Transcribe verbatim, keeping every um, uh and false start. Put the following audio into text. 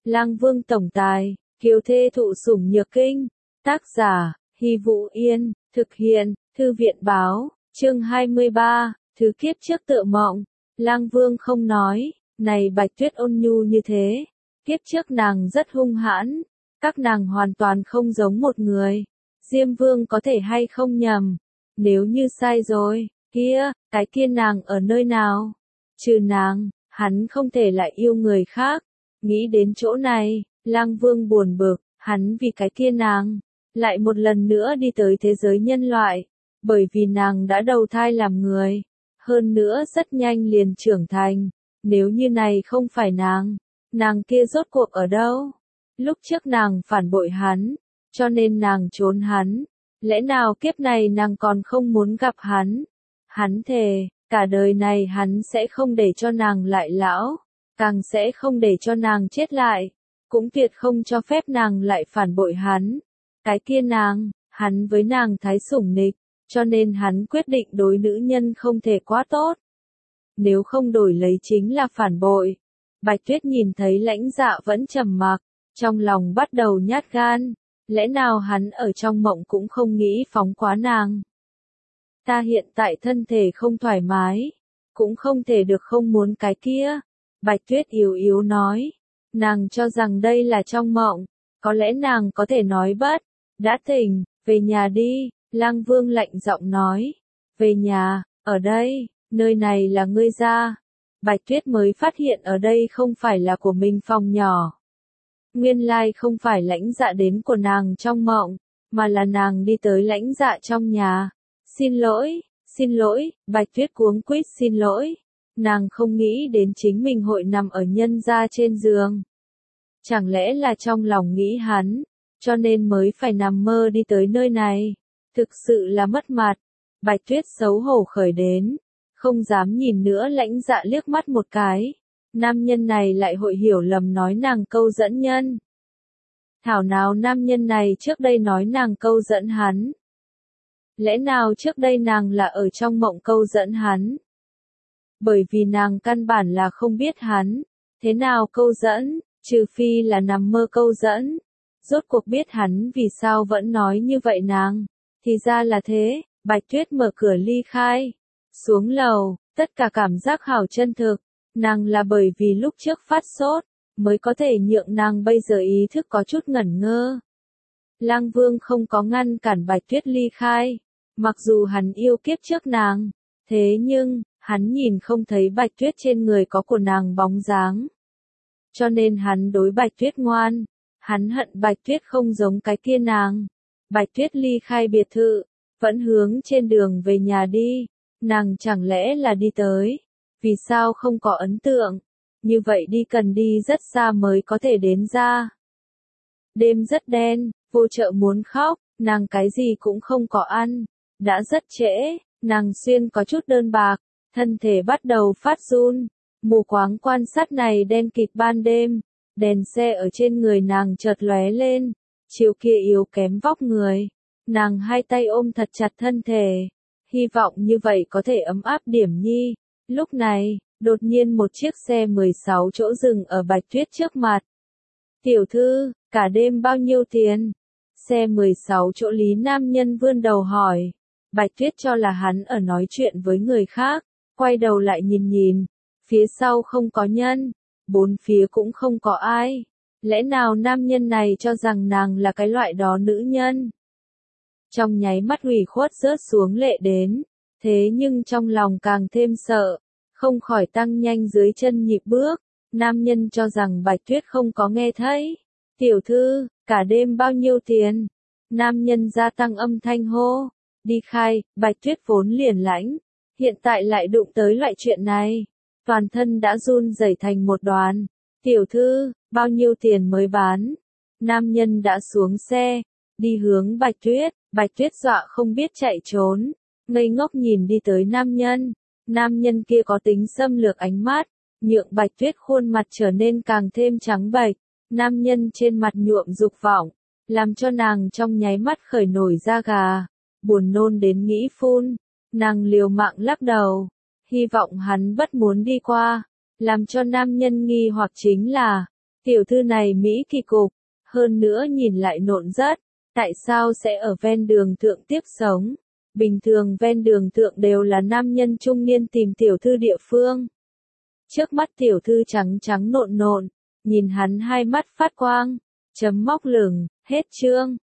Lang Vương tổng tài, kiều thê thụ sủng nhược kinh. Tác giả, Hy Vũ Yên, thực hiện, Thư viện báo, chương hai mươi ba, thứ kiếp trước tựa mộng. Lang Vương không nói, này Bạch Tuyết ôn nhu như thế, kiếp trước nàng rất hung hãn, các nàng hoàn toàn không giống một người. Diêm Vương có thể hay không nhầm, nếu như sai rồi, kia, cái kia nàng ở nơi nào? Trừ nàng, hắn không thể lại yêu người khác. Nghĩ đến chỗ này, Lang Vương buồn bực, hắn vì cái kia nàng, lại một lần nữa đi tới thế giới nhân loại, bởi vì nàng đã đầu thai làm người, hơn nữa rất nhanh liền trưởng thành, nếu như này không phải nàng, nàng kia rốt cuộc ở đâu? Lúc trước nàng phản bội hắn, cho nên nàng trốn hắn, lẽ nào kiếp này nàng còn không muốn gặp hắn? Hắn thề, cả đời này hắn sẽ không để cho nàng lại lão, càng sẽ không để cho nàng chết lại, cũng tuyệt không cho phép nàng lại phản bội hắn. Cái kia nàng, hắn với nàng thái sủng nịch, cho nên hắn quyết định đối nữ nhân không thể quá tốt. Nếu không đổi lấy chính là phản bội. Bạch Tuyết nhìn thấy Lãnh Dạ vẫn trầm mặc, trong lòng bắt đầu nhát gan, lẽ nào hắn ở trong mộng cũng không nghĩ phóng quá nàng. Ta hiện tại thân thể không thoải mái, cũng không thể được không muốn cái kia. Bạch Tuyết yếu yếu nói, nàng cho rằng đây là trong mộng, có lẽ nàng có thể nói bất, đã tỉnh, về nhà đi. Lang Vương lạnh giọng nói, về nhà, ở đây, nơi này là ngươi gia. Bạch Tuyết mới phát hiện ở đây không phải là của mình phòng nhỏ. Nguyên lai không phải Lãnh Dạ đến của nàng trong mộng, mà là nàng đi tới Lãnh Dạ trong nhà. Xin lỗi, xin lỗi, Bạch Tuyết cuống quýt xin lỗi. Nàng không nghĩ đến chính mình hội nằm ở nhân gia trên giường. Chẳng lẽ là trong lòng nghĩ hắn, cho nên mới phải nằm mơ đi tới nơi này. Thực sự là mất mặt. Bạch Tuyết xấu hổ khởi đến, không dám nhìn nữa Lãnh Dạ liếc mắt một cái. Nam nhân này lại hội hiểu lầm nói nàng câu dẫn nhân. Thảo nào nam nhân này trước đây nói nàng câu dẫn hắn. Lẽ nào trước đây nàng là ở trong mộng câu dẫn hắn? Bởi vì nàng căn bản là không biết hắn, thế nào câu dẫn, trừ phi là nằm mơ câu dẫn. Rốt cuộc biết hắn vì sao vẫn nói như vậy nàng. Thì ra là thế, Bạch Tuyết mở cửa ly khai. Xuống lầu, tất cả cảm giác hảo chân thực. Nàng là bởi vì lúc trước phát sốt, mới có thể nhượng nàng bây giờ ý thức có chút ngẩn ngơ. Lang Vương không có ngăn cản Bạch Tuyết ly khai. Mặc dù hắn yêu kiếp trước nàng, thế nhưng, hắn nhìn không thấy Bạch Tuyết trên người có của nàng bóng dáng. Cho nên hắn đối Bạch Tuyết ngoan. Hắn hận Bạch Tuyết không giống cái kia nàng. Bạch Tuyết ly khai biệt thự, vẫn hướng trên đường về nhà đi. Nàng chẳng lẽ là đi tới? Vì sao không có ấn tượng? Như vậy đi cần đi rất xa mới có thể đến ra. Đêm rất đen, vô chợ muốn khóc, nàng cái gì cũng không có ăn. Đã rất trễ, nàng xuyên có chút đơn bạc, thân thể bắt đầu phát run. Mù quáng quan sát này đen kịt ban đêm, đèn xe ở trên người nàng chợt lóe lên, chiều kia yếu kém vóc người. Nàng hai tay ôm thật chặt thân thể, hy vọng như vậy có thể ấm áp điểm nhi. Lúc này, đột nhiên một chiếc xe mười sáu chỗ dừng ở Bạch Tuyết trước mặt. Tiểu thư, cả đêm bao nhiêu tiền? Xe mười sáu chỗ Lý nam nhân vươn đầu hỏi. Bạch Tuyết cho là hắn ở nói chuyện với người khác, quay đầu lại nhìn nhìn, phía sau không có nhân, bốn phía cũng không có ai. Lẽ nào nam nhân này cho rằng nàng là cái loại đó nữ nhân? Trong nháy mắt ủy khuất rớt xuống lệ đến, thế nhưng trong lòng càng thêm sợ, không khỏi tăng nhanh dưới chân nhịp bước. Nam nhân cho rằng Bạch Tuyết không có nghe thấy. Tiểu thư, cả đêm bao nhiêu tiền? Nam nhân gia tăng âm thanh hô. Đi khai, Bạch Tuyết vốn liền lãnh, hiện tại lại đụng tới loại chuyện này. Toàn thân đã run rẩy thành một đoàn. Tiểu thư, bao nhiêu tiền mới bán? Nam nhân đã xuống xe, đi hướng Bạch Tuyết. Bạch Tuyết dọa không biết chạy trốn, ngây ngốc nhìn đi tới nam nhân. Nam nhân kia có tính xâm lược ánh mắt, nhượng Bạch Tuyết khuôn mặt trở nên càng thêm trắng bệch. Nam nhân trên mặt nhuộm dục vọng, làm cho nàng trong nháy mắt khởi nổi da gà, buồn nôn đến nghĩ phun. Nàng liều mạng lắc đầu, hy vọng hắn bất muốn đi qua. Làm cho nam nhân nghi hoặc chính là, Tiểu thư này Mỹ kỳ cục, hơn nữa nhìn lại nộn rất, tại sao sẽ ở ven đường thượng tiếp sống? Bình thường ven đường thượng đều là nam nhân trung niên tìm tiểu thư địa phương. Trước mắt tiểu thư trắng trắng nộn nộn, nhìn hắn hai mắt phát quang, chấm móc lửng, hết chương.